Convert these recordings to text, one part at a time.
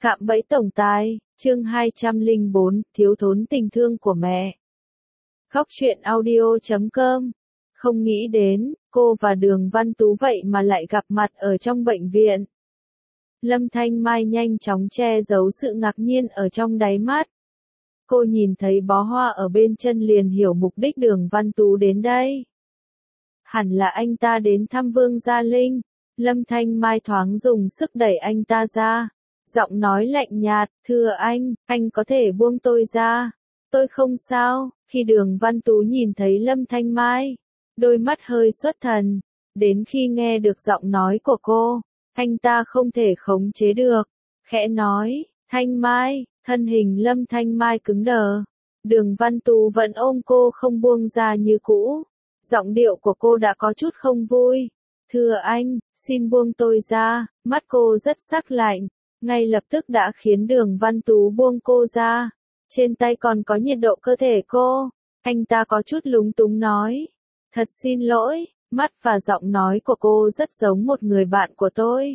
Cạm bẫy tổng tài, chương 204, thiếu thốn tình thương của mẹ. Khóc chuyện audio.com. Không nghĩ đến, cô và Đường Văn Tú vậy mà lại gặp mặt ở trong bệnh viện. Lâm Thanh Mai nhanh chóng che giấu sự ngạc nhiên ở trong đáy mắt. Cô nhìn thấy bó hoa ở bên chân liền hiểu mục đích Đường Văn Tú đến đây. Hẳn là anh ta đến thăm Vương Gia Linh. Lâm Thanh Mai thoáng dùng sức đẩy anh ta ra. Giọng nói lạnh nhạt, thưa anh có thể buông tôi ra. Tôi không sao. Khi Đường Văn Tú nhìn thấy Lâm Thanh Mai, đôi mắt hơi xuất thần. Đến khi nghe được giọng nói của cô, anh ta không thể khống chế được. Khẽ nói, Thanh Mai, thân hình Lâm Thanh Mai cứng đờ. Đường Văn Tú vẫn ôm cô không buông ra như cũ. Giọng điệu của cô đã có chút không vui. Thưa anh, xin buông tôi ra. Mắt cô rất sắc lạnh, ngay lập tức đã khiến Đường Văn Tú buông cô ra. Trên tay còn có nhiệt độ cơ thể cô. Anh ta có chút lúng túng nói. Thật xin lỗi, mắt và giọng nói của cô rất giống một người bạn của tôi.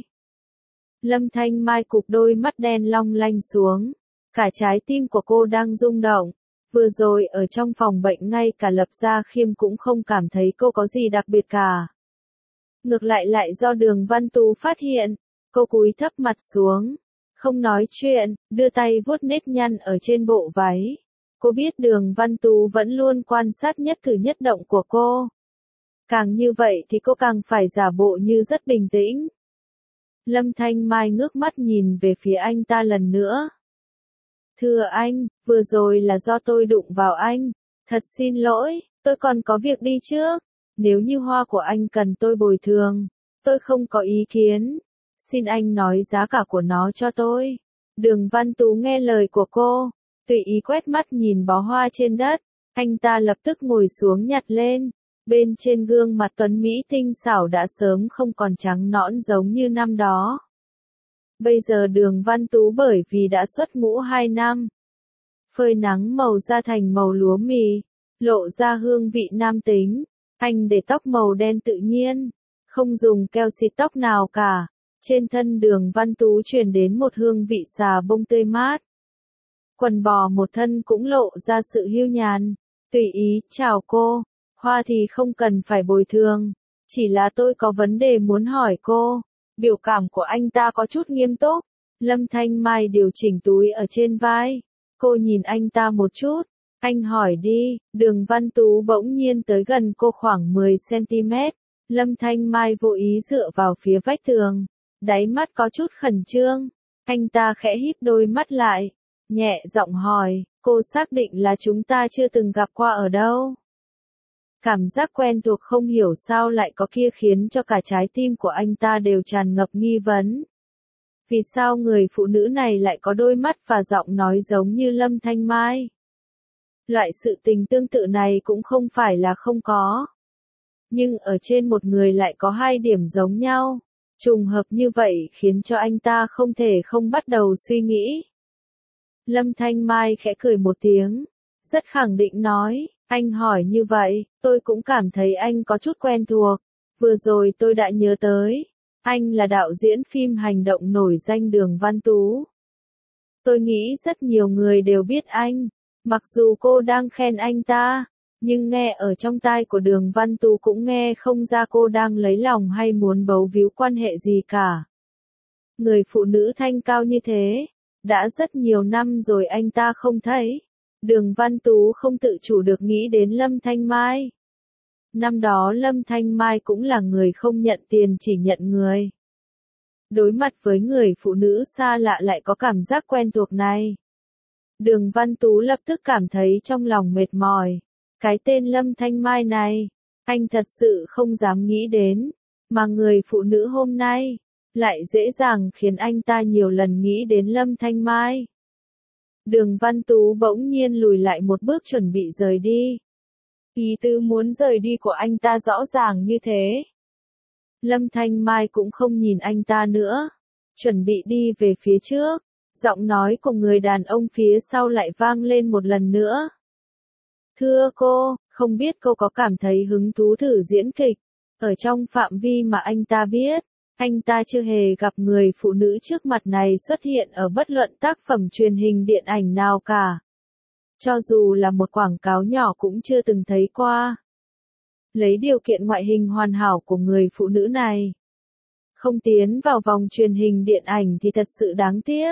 Lâm Thanh Mai cụp đôi mắt đen long lanh xuống. Cả trái tim của cô đang rung động. Vừa rồi ở trong phòng bệnh ngay cả Lập Gia Khiêm cũng không cảm thấy cô có gì đặc biệt cả. Ngược lại do Đường Văn Tú phát hiện, cô cúi thấp mặt xuống, không nói chuyện, đưa tay vuốt nếp nhăn ở trên bộ váy. Cô biết Đường Văn Tú vẫn luôn quan sát nhất cử nhất động của cô. Càng như vậy thì cô càng phải giả bộ như rất bình tĩnh. Lâm Thanh Mai ngước mắt nhìn về phía anh ta lần nữa. Thưa anh, vừa rồi là do tôi đụng vào anh. Thật xin lỗi, tôi còn có việc đi trước. Nếu như hoa của anh cần tôi bồi thường, tôi không có ý kiến. Xin anh nói giá cả của nó cho tôi. Đường Văn Tú nghe lời của cô, tùy ý quét mắt nhìn bó hoa trên đất. Anh ta lập tức ngồi xuống nhặt lên. Bên trên gương mặt tuấn mỹ tinh xảo đã sớm không còn trắng nõn giống như năm đó. Bây giờ Đường Văn Tú bởi vì đã xuất ngũ 2 năm, phơi nắng màu da thành màu lúa mì, lộ ra hương vị nam tính. Anh để tóc màu đen tự nhiên, không dùng keo xịt tóc nào cả. Trên thân Đường Văn Tú truyền đến một hương vị xà bông tươi mát. Quần bò một thân cũng lộ ra sự hiu nhàn. Tùy ý, chào cô, hoa thì không cần phải bồi thường. Chỉ là tôi có vấn đề muốn hỏi cô. Biểu cảm của anh ta có chút nghiêm túc. Lâm Thanh Mai điều chỉnh túi ở trên vai. Cô nhìn anh ta một chút. Anh hỏi đi. Đường Văn Tú bỗng nhiên tới gần cô khoảng 10 cm. Lâm Thanh Mai vô ý dựa vào phía vách tường. Đáy mắt có chút khẩn trương. Anh ta khẽ híp đôi mắt lại. Nhẹ giọng hỏi, cô xác định là chúng ta chưa từng gặp qua ở đâu? Cảm giác quen thuộc không hiểu sao lại có kia khiến cho cả trái tim của anh ta đều tràn ngập nghi vấn. Vì sao người phụ nữ này lại có đôi mắt và giọng nói giống như Lâm Thanh Mai? Loại sự tình tương tự này cũng không phải là không có. Nhưng ở trên một người lại có 2 điểm giống nhau. Trùng hợp như vậy khiến cho anh ta không thể không bắt đầu suy nghĩ. Lâm Thanh Mai khẽ cười một tiếng. Rất khẳng định nói, anh hỏi như vậy, tôi cũng cảm thấy anh có chút quen thuộc. Vừa rồi tôi đã nhớ tới. Anh là đạo diễn phim hành động nổi danh Đường Văn Tú. Tôi nghĩ rất nhiều người đều biết anh. Mặc dù cô đang khen anh ta, nhưng nghe ở trong tai của Đường Văn Tú cũng nghe không ra cô đang lấy lòng hay muốn bấu víu quan hệ gì cả. Người phụ nữ thanh cao như thế, đã rất nhiều năm rồi anh ta không thấy. Đường Văn Tú không tự chủ được nghĩ đến Lâm Thanh Mai. Năm đó Lâm Thanh Mai cũng là người không nhận tiền chỉ nhận người. Đối mặt với người phụ nữ xa lạ lại có cảm giác quen thuộc này. Đường Văn Tú lập tức cảm thấy trong lòng mệt mỏi. Cái tên Lâm Thanh Mai này, anh thật sự không dám nghĩ đến. Mà người phụ nữ hôm nay, lại dễ dàng khiến anh ta nhiều lần nghĩ đến Lâm Thanh Mai. Đường Văn Tú bỗng nhiên lùi lại một bước chuẩn bị rời đi. Ý tứ muốn rời đi của anh ta rõ ràng như thế. Lâm Thanh Mai cũng không nhìn anh ta nữa. Chuẩn bị đi về phía trước. Giọng nói của người đàn ông phía sau lại vang lên một lần nữa. Thưa cô, không biết cô có cảm thấy hứng thú thử diễn kịch, ở trong phạm vi mà anh ta biết. Anh ta chưa hề gặp người phụ nữ trước mặt này xuất hiện ở bất luận tác phẩm truyền hình điện ảnh nào cả. Cho dù là một quảng cáo nhỏ cũng chưa từng thấy qua. Lấy điều kiện ngoại hình hoàn hảo của người phụ nữ này, không tiến vào vòng truyền hình điện ảnh thì thật sự đáng tiếc.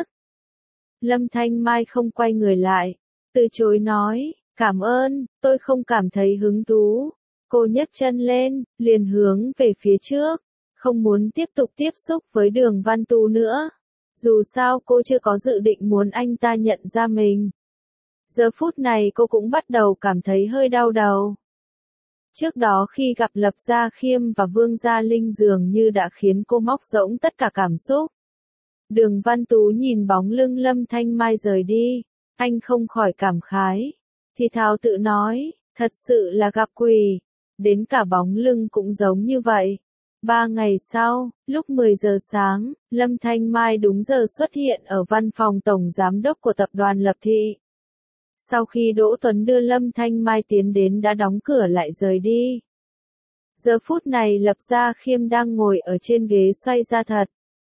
Lâm Thanh Mai không quay người lại, từ chối nói, cảm ơn, tôi không cảm thấy hứng thú. Cô nhấc chân lên, liền hướng về phía trước, không muốn tiếp tục tiếp xúc với Đường Văn Tú nữa. Dù sao cô chưa có dự định muốn anh ta nhận ra mình. Giờ phút này cô cũng bắt đầu cảm thấy hơi đau đầu. Trước đó khi gặp Lập Gia Khiêm và Vương Gia Linh dường như đã khiến cô móc rỗng tất cả cảm xúc. Đường Văn Tú nhìn bóng lưng Lâm Thanh Mai rời đi, anh không khỏi cảm khái. Thì thào tự nói, thật sự là gặp quỷ, đến cả bóng lưng cũng giống như vậy. 3 ngày sau, lúc 10 giờ sáng, Lâm Thanh Mai đúng giờ xuất hiện ở văn phòng tổng giám đốc của tập đoàn Lập Thị. Sau khi Đỗ Tuấn đưa Lâm Thanh Mai tiến đến đã đóng cửa lại rời đi. Giờ phút này Lập Gia Khiêm đang ngồi ở trên ghế xoay ra thật.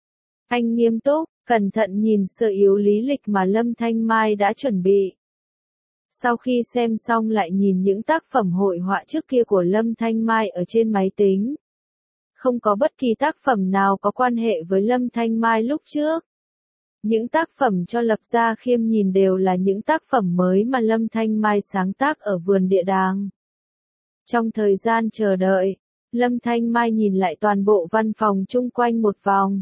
Anh nghiêm túc, cẩn thận nhìn sơ yếu lý lịch mà Lâm Thanh Mai đã chuẩn bị. Sau khi xem xong lại nhìn những tác phẩm hội họa trước kia của Lâm Thanh Mai ở trên máy tính. Không có bất kỳ tác phẩm nào có quan hệ với Lâm Thanh Mai lúc trước. Những tác phẩm cho Lập Gia Khiêm nhìn đều là những tác phẩm mới mà Lâm Thanh Mai sáng tác ở vườn địa đàng. Trong thời gian chờ đợi, Lâm Thanh Mai nhìn lại toàn bộ văn phòng chung quanh một vòng.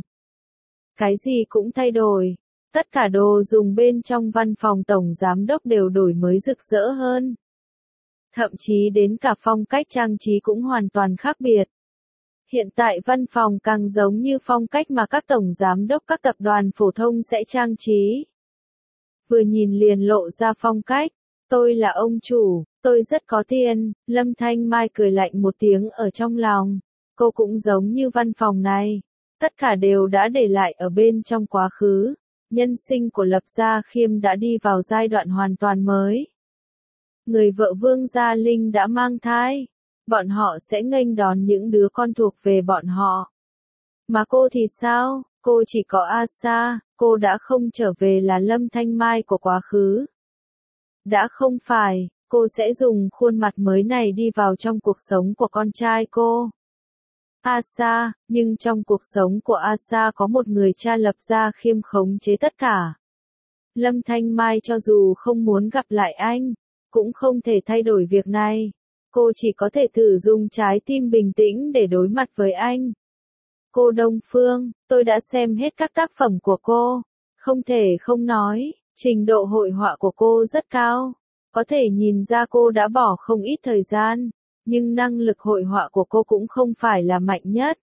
Cái gì cũng thay đổi. Tất cả đồ dùng bên trong văn phòng tổng giám đốc đều đổi mới rực rỡ hơn. Thậm chí đến cả phong cách trang trí cũng hoàn toàn khác biệt. Hiện tại văn phòng càng giống như phong cách mà các tổng giám đốc các tập đoàn phổ thông sẽ trang trí. Vừa nhìn liền lộ ra phong cách, tôi là ông chủ, tôi rất có tiền, Lâm Thanh Mai cười lạnh một tiếng ở trong lòng. Cô cũng giống như văn phòng này, tất cả đều đã để lại ở bên trong quá khứ. Nhân sinh của Lập Gia Khiêm đã đi vào giai đoạn hoàn toàn mới. Người vợ Vương Gia Linh đã mang thai. Bọn họ sẽ nghênh đón những đứa con thuộc về bọn họ. Mà cô thì sao? Cô chỉ có Asa, cô đã không trở về là Lâm Thanh Mai của quá khứ. Đã không phải, cô sẽ dùng khuôn mặt mới này đi vào trong cuộc sống của con trai cô. Asa, nhưng trong cuộc sống của Asa có một người cha Lập Gia Khiêm khống chế tất cả. Lâm Thanh Mai cho dù không muốn gặp lại anh, cũng không thể thay đổi việc này. Cô chỉ có thể thử dùng trái tim bình tĩnh để đối mặt với anh. Cô Đông Phương, tôi đã xem hết các tác phẩm của cô. Không thể không nói, trình độ hội họa của cô rất cao. Có thể nhìn ra cô đã bỏ không ít thời gian, nhưng năng lực hội họa của cô cũng không phải là mạnh nhất.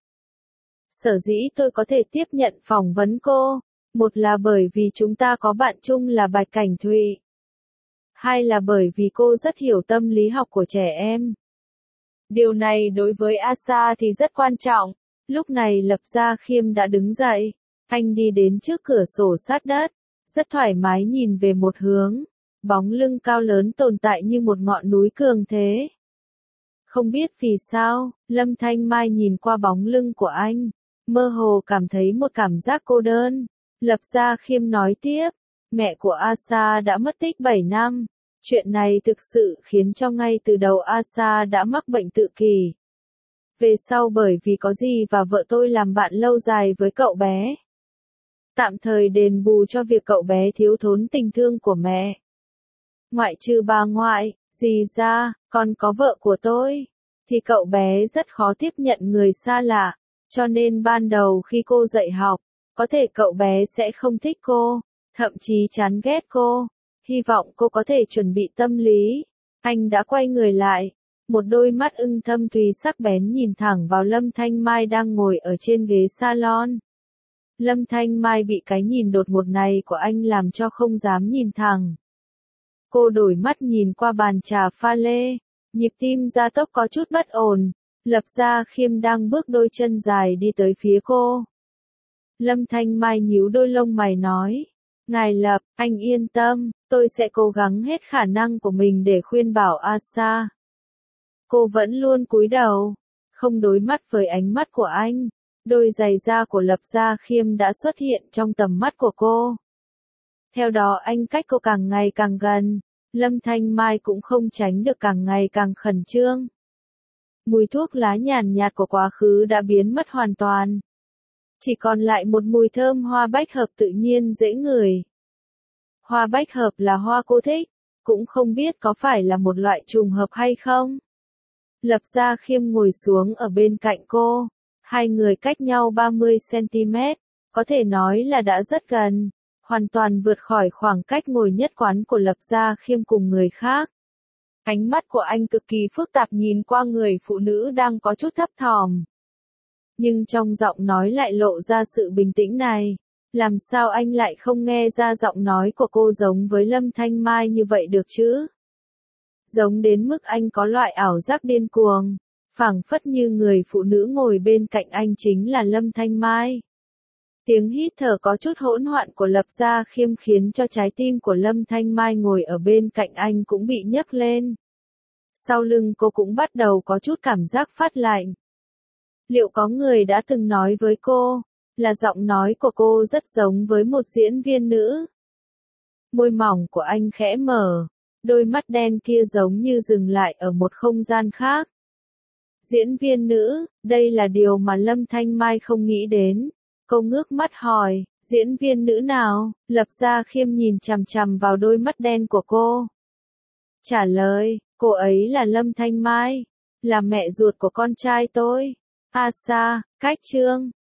Sở dĩ tôi có thể tiếp nhận phỏng vấn cô, một là bởi vì chúng ta có bạn chung là Bạch Cảnh Thụy. Hai là bởi vì cô rất hiểu tâm lý học của trẻ em. Điều này đối với Asa thì rất quan trọng. Lúc này Lập Gia Khiêm đã đứng dậy. Anh đi đến trước cửa sổ sát đất, rất thoải mái nhìn về một hướng. Bóng lưng cao lớn tồn tại như một ngọn núi cường thế. Không biết vì sao, Lâm Thanh Mai nhìn qua bóng lưng của anh, mơ hồ cảm thấy một cảm giác cô đơn. Lập Gia Khiêm nói tiếp, mẹ của Asa đã mất tích 7 năm. Chuyện này thực sự khiến cho ngay từ đầu Asa đã mắc bệnh tự kỷ. Về sau bởi vì có gì và vợ tôi làm bạn lâu dài với cậu bé. Tạm thời đền bù cho việc cậu bé thiếu thốn tình thương của mẹ. Ngoại trừ bà ngoại, dì ra, còn có vợ của tôi, thì cậu bé rất khó tiếp nhận người xa lạ. Cho nên ban đầu khi cô dạy học, có thể cậu bé sẽ không thích cô, thậm chí chán ghét cô. Hy vọng cô có thể chuẩn bị tâm lý. Anh đã quay người lại. Một đôi mắt ưng thâm thúy sắc bén nhìn thẳng vào Lâm Thanh Mai đang ngồi ở trên ghế salon. Lâm Thanh Mai bị cái nhìn đột ngột này của anh làm cho không dám nhìn thẳng. Cô đổi mắt nhìn qua bàn trà pha lê. Nhịp tim gia tốc có chút bất ổn. Lập Gia Khiêm đang bước đôi chân dài đi tới phía cô. Lâm Thanh Mai nhíu đôi lông mày nói. Ngài Lập, anh yên tâm, tôi sẽ cố gắng hết khả năng của mình để khuyên bảo Asa. Cô vẫn luôn cúi đầu, không đối mắt với ánh mắt của anh. Đôi giày da của Lập Gia Khiêm đã xuất hiện trong tầm mắt của cô. Theo đó anh cách cô càng ngày càng gần, Lâm Thanh Mai cũng không tránh được càng ngày càng khẩn trương. Mùi thuốc lá nhàn nhạt của quá khứ đã biến mất hoàn toàn. Chỉ còn lại một mùi thơm hoa bách hợp tự nhiên dễ ngửi. Hoa bách hợp là hoa cô thích, cũng không biết có phải là một loại trùng hợp hay không. Lập Gia Khiêm ngồi xuống ở bên cạnh cô, hai người cách nhau 30 cm, có thể nói là đã rất gần, hoàn toàn vượt khỏi khoảng cách ngồi nhất quán của Lập Gia Khiêm cùng người khác. Ánh mắt của anh cực kỳ phức tạp nhìn qua người phụ nữ đang có chút thấp thỏm. Nhưng trong giọng nói lại lộ ra sự bình tĩnh này. Làm sao anh lại không nghe ra giọng nói của cô giống với Lâm Thanh Mai như vậy được chứ? Giống đến mức anh có loại ảo giác điên cuồng, phảng phất như người phụ nữ ngồi bên cạnh anh chính là Lâm Thanh Mai. Tiếng hít thở có chút hỗn loạn của Lập Gia Khiêm khiến cho trái tim của Lâm Thanh Mai ngồi ở bên cạnh anh cũng bị nhấc lên. Sau lưng cô cũng bắt đầu có chút cảm giác phát lạnh. Liệu có người đã từng nói với cô, là giọng nói của cô rất giống với một diễn viên nữ? Môi mỏng của anh khẽ mở, đôi mắt đen kia giống như dừng lại ở một không gian khác. Diễn viên nữ, đây là điều mà Lâm Thanh Mai không nghĩ đến. Cô ngước mắt hỏi, diễn viên nữ nào? Lập Gia Khiêm nhìn chằm chằm vào đôi mắt đen của cô. Trả lời, cô ấy là Lâm Thanh Mai, là mẹ ruột của con trai tôi. Cách Trương.